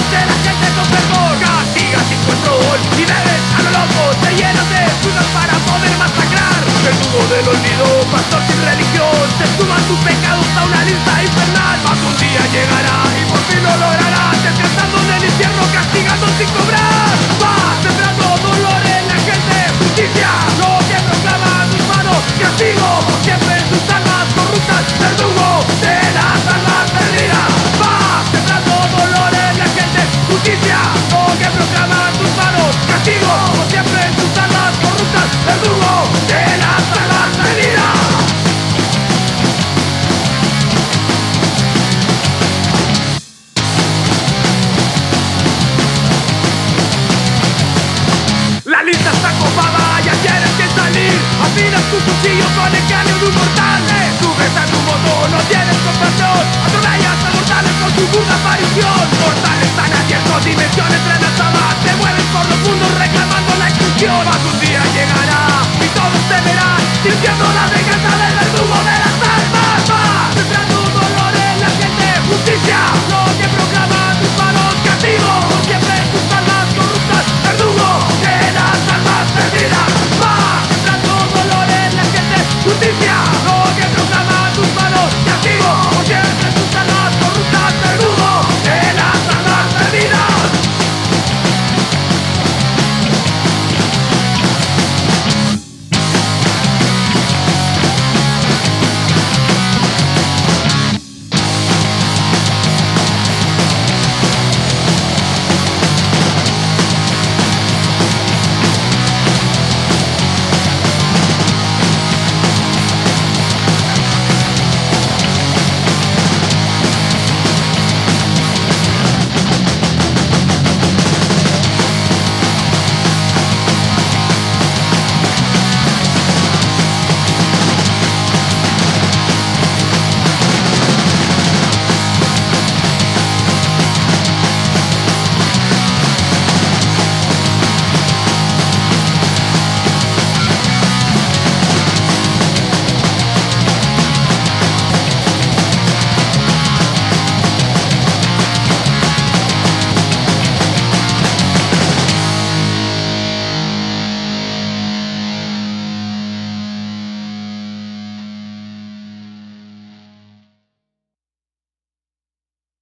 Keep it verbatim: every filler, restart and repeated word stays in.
seduce la gente con fervor. Castiga sin control y bebes a lo loco, te llenas de excusas para poder masacrar. Verdugo del olvido, pastor sin religión, te suman tus pecados a una lista infernal. Mas un día llegará y por fin lo lograrás, descansando en el infierno, castigando sin cobrar. Vas sembrando dolor en la gente, justicia, lo que proclaman tus manos. Castigo, siempre en tus almas corruptas, verdugo de las almas perdidas. Vas sembrando dolor en la gente, justicia, lo que proclaman tus manos. Castigo, siempre en tus almas corruptas, verdugo de las almas perdidas. La lista está copada, ya tienes que salir. Afilas tu cuchillo con el cráneo de un mortal.